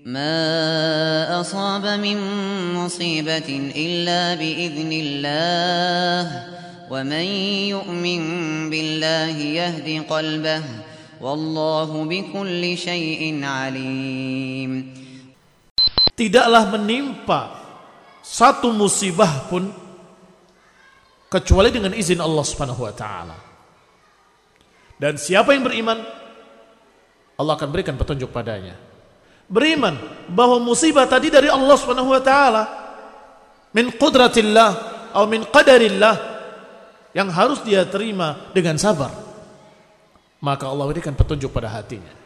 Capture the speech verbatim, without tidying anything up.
ما أصاب من مصيبة إلا بإذن الله ومن يؤمن بالله يهد قلبه والله بكل شيء عليم. Tidaklah menimpa satu musibah pun kecuali dengan izin Allah Subhanahu wa taala. Dan siapa yang beriman, Allah akan berikan petunjuk padanya. Beriman bahwa musibah tadi dari Allah Subhanahu wa taala, min qudratillah atau min qadarillah, yang harus dia terima dengan sabar. Maka Allah berikan petunjuk pada hatinya.